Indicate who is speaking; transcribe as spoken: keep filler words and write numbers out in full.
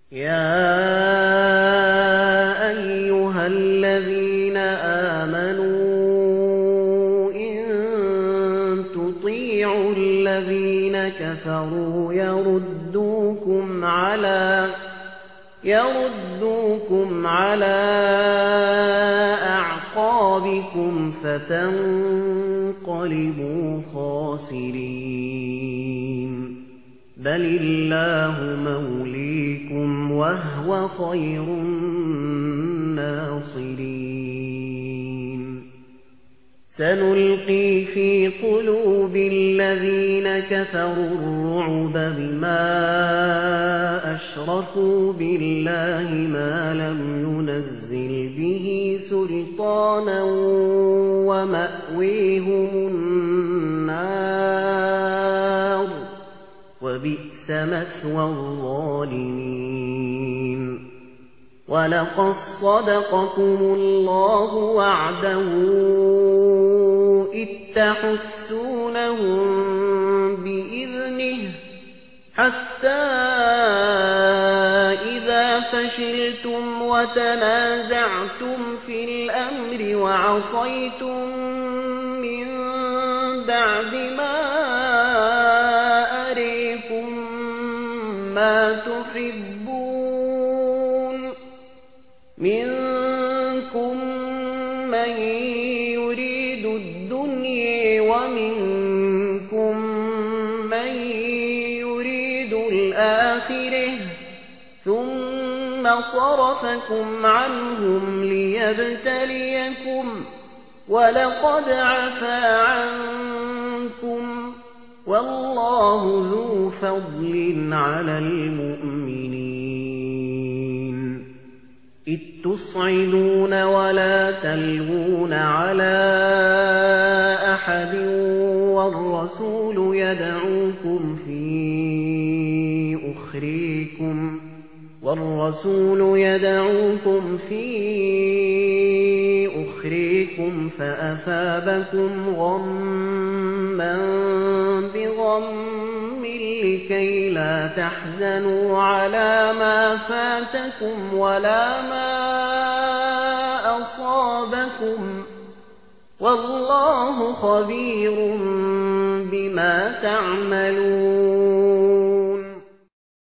Speaker 1: يا أيها الذين آمنوا إن تطيعوا الذين كفروا يردوكم على يردوكم على أعقابكم فتنقلبوا خاسرين بل الله موليكم وهو خير الناصرين سنلقي في قلوب الذين كفروا الرعب بما أشركوا بالله ما لم ينزل به سلطانا ومأويهم النار وبئس مثوى الظالمين ولقد صدقكم الله وعده إذ تحسونهم بإذنه حتى إذا فشلتم وتنازعتم في الأمر وعصيتم من بعد ما أريكم ما تحبون منكم من يريد الدنيا ومنكم من يريد الآخرة ثم صرفكم عنهم ليبتليكم ولقد عفا عنكم والله ذو فضل على المؤمنين إذ تصعدون ولا تلوون على أحد والرسول يدعوكم في أخريكم والرسول يدعوكم في أخريكم فأثابكم غمّا بغم لكي لا تحزنوا على ما فاتكم ولا ما أصابكم والله خبير بما تعملون